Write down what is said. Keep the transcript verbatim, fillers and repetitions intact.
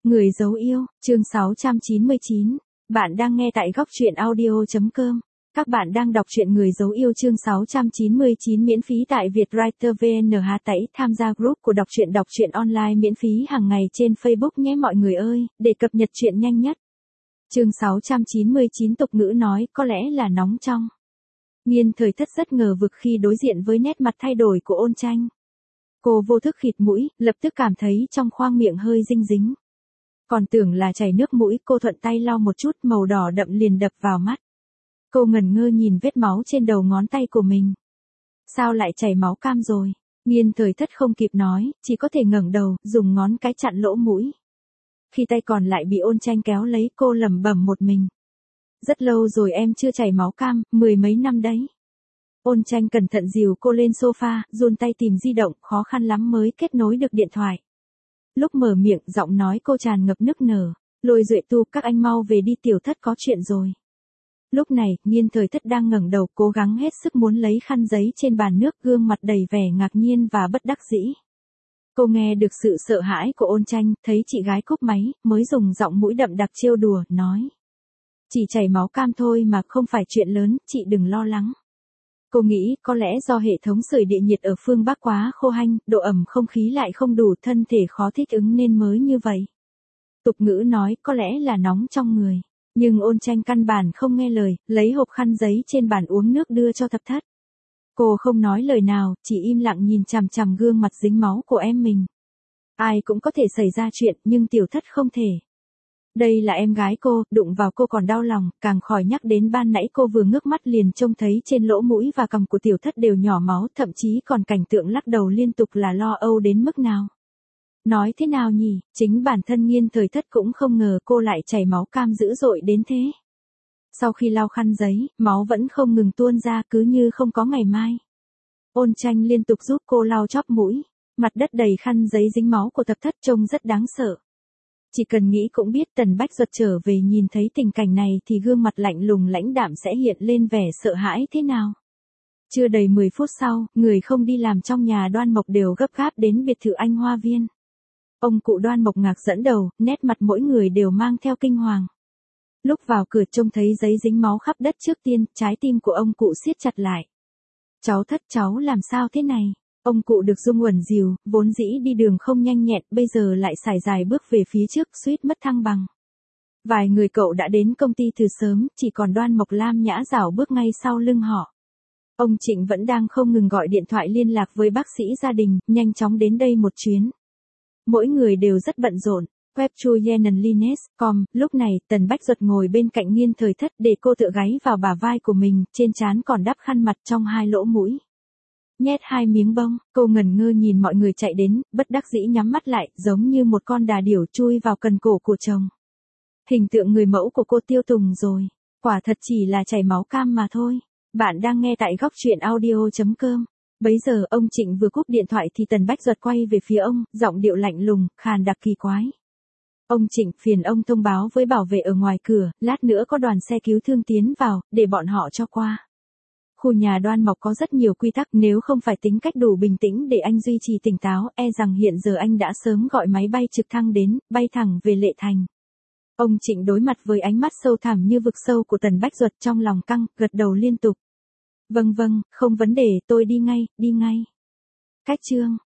Người dấu yêu, chương sáu trăm chín mươi chín. Bạn đang nghe tại góc truyện audio chấm com. Các bạn đang đọc truyện Người dấu yêu chương sáu trăm chín mươi chín miễn phí tại Vietwriter vê en hát tẩy tham gia group của đọc truyện đọc truyện online miễn phí hàng ngày trên Facebook nhé mọi người ơi, để cập nhật truyện nhanh nhất. Chương sáu trăm chín mươi chín tục ngữ nói có lẽ là nóng trong. Nghiên Thời Thất rất ngờ vực khi đối diện với nét mặt thay đổi của Ôn Tranh. Cô vô thức khịt mũi, lập tức cảm thấy trong khoang miệng hơi dinh dính. Còn tưởng là chảy nước mũi, cô thuận tay lau một chút, màu đỏ đậm liền đập vào mắt. Cô ngẩn ngơ nhìn vết máu trên đầu ngón tay của mình. Sao lại chảy máu cam rồi? Nghiên Thời Thất không kịp nói, chỉ có thể ngẩng đầu, dùng ngón cái chặn lỗ mũi. Khi tay còn lại bị Ôn Tranh kéo lấy, cô lẩm bẩm một mình. Rất lâu rồi em chưa chảy máu cam, mười mấy năm đấy. Ôn Tranh cẩn thận dìu cô lên sofa, run tay tìm di động, khó khăn lắm mới kết nối được điện thoại. Lúc mở miệng, giọng nói cô tràn ngập nức nở. Lôi Duệ Tu, các anh mau về đi, Tiểu Thất có chuyện rồi. Lúc này, Nghiên Thời Thất đang ngẩng đầu, cố gắng hết sức muốn lấy khăn giấy trên bàn nước, gương mặt đầy vẻ ngạc nhiên và bất đắc dĩ. Cô nghe được sự sợ hãi của Ôn Tranh, thấy chị gái cúp máy, mới dùng giọng mũi đậm đặc trêu đùa, nói. Chỉ chảy máu cam thôi mà, không phải chuyện lớn, chị đừng lo lắng. Cô nghĩ có lẽ do hệ thống sưởi địa nhiệt ở phương Bắc quá khô hanh, độ ẩm không khí lại không đủ, thân thể khó thích ứng nên mới như vậy. Tục ngữ nói có lẽ là nóng trong người, nhưng Ôn Tranh căn bản không nghe lời, lấy hộp khăn giấy trên bàn uống nước đưa cho Thập Thất. Cô không nói lời nào, chỉ im lặng nhìn chằm chằm gương mặt dính máu của em mình. Ai cũng có thể xảy ra chuyện, nhưng Tiểu Thất không thể. Đây là em gái cô, đụng vào cô còn đau lòng, càng khỏi nhắc đến ban nãy cô vừa ngước mắt liền trông thấy trên lỗ mũi và cằm của Tiểu Thất đều nhỏ máu, thậm chí còn cảnh tượng lắc đầu liên tục là lo âu đến mức nào. Nói thế nào nhỉ, chính bản thân Nghiên Thời Thất cũng không ngờ cô lại chảy máu cam dữ dội đến thế. Sau khi lau khăn giấy, máu vẫn không ngừng tuôn ra, cứ như không có ngày mai. Ôn Tranh liên tục giúp cô lau chóp mũi, mặt đất đầy khăn giấy dính máu của Thập Thất trông rất đáng sợ. Chỉ cần nghĩ cũng biết Tần Bách Duật trở về nhìn thấy tình cảnh này thì gương mặt lạnh lùng lãnh đạm sẽ hiện lên vẻ sợ hãi thế nào. Chưa đầy mười phút sau, người không đi làm trong nhà Đoan Mộc đều gấp gáp đến biệt thự Anh Hoa Viên. Ông cụ Đoan Mộc ngạc dẫn đầu, nét mặt mỗi người đều mang theo kinh hoàng. Lúc vào cửa trông thấy giấy dính máu khắp đất trước tiên, trái tim của ông cụ siết chặt lại. Cháu Thất, cháu làm sao thế này? Ông cụ được Dung Uẩn dìu, vốn dĩ đi đường không nhanh nhẹn, bây giờ lại sải dài bước về phía trước, suýt mất thăng bằng. Vài người cậu đã đến công ty từ sớm, chỉ còn Đoan Mộc Lam nhã rảo bước ngay sau lưng họ. Ông Trịnh vẫn đang không ngừng gọi điện thoại liên lạc với bác sĩ gia đình, nhanh chóng đến đây một chuyến. Mỗi người đều rất bận rộn. Web Chu Yenan Lines chấm com, lúc này, Tần Bách Duật ngồi bên cạnh Nghiên Thời Thất để cô tựa gáy vào bả vai của mình, trên trán còn đắp khăn mặt trong hai lỗ mũi. Nhét hai miếng bông, cô ngẩn ngơ nhìn mọi người chạy đến, bất đắc dĩ nhắm mắt lại, giống như một con đà điểu chui vào cần cổ của chồng. Hình tượng người mẫu của cô tiêu tùng rồi, quả thật chỉ là chảy máu cam mà thôi. Bạn đang nghe tại góc truyện audio chấm com. Bấy giờ ông Trịnh vừa cúp điện thoại thì Tần Bách Duật quay về phía ông, giọng điệu lạnh lùng, khàn đặc kỳ quái. Ông Trịnh, phiền ông thông báo với bảo vệ ở ngoài cửa, lát nữa có đoàn xe cứu thương tiến vào, để bọn họ cho qua. Khu nhà Đoan Mộc có rất nhiều quy tắc, nếu không phải tính cách đủ bình tĩnh để anh duy trì tỉnh táo, e rằng hiện giờ anh đã sớm gọi máy bay trực thăng đến, bay thẳng về Lệ Thành. Ông Trịnh đối mặt với ánh mắt sâu thẳm như vực sâu của Tần Bách Duật, trong lòng căng, gật đầu liên tục. Vâng vâng, không vấn đề, tôi đi ngay, đi ngay. Cách chương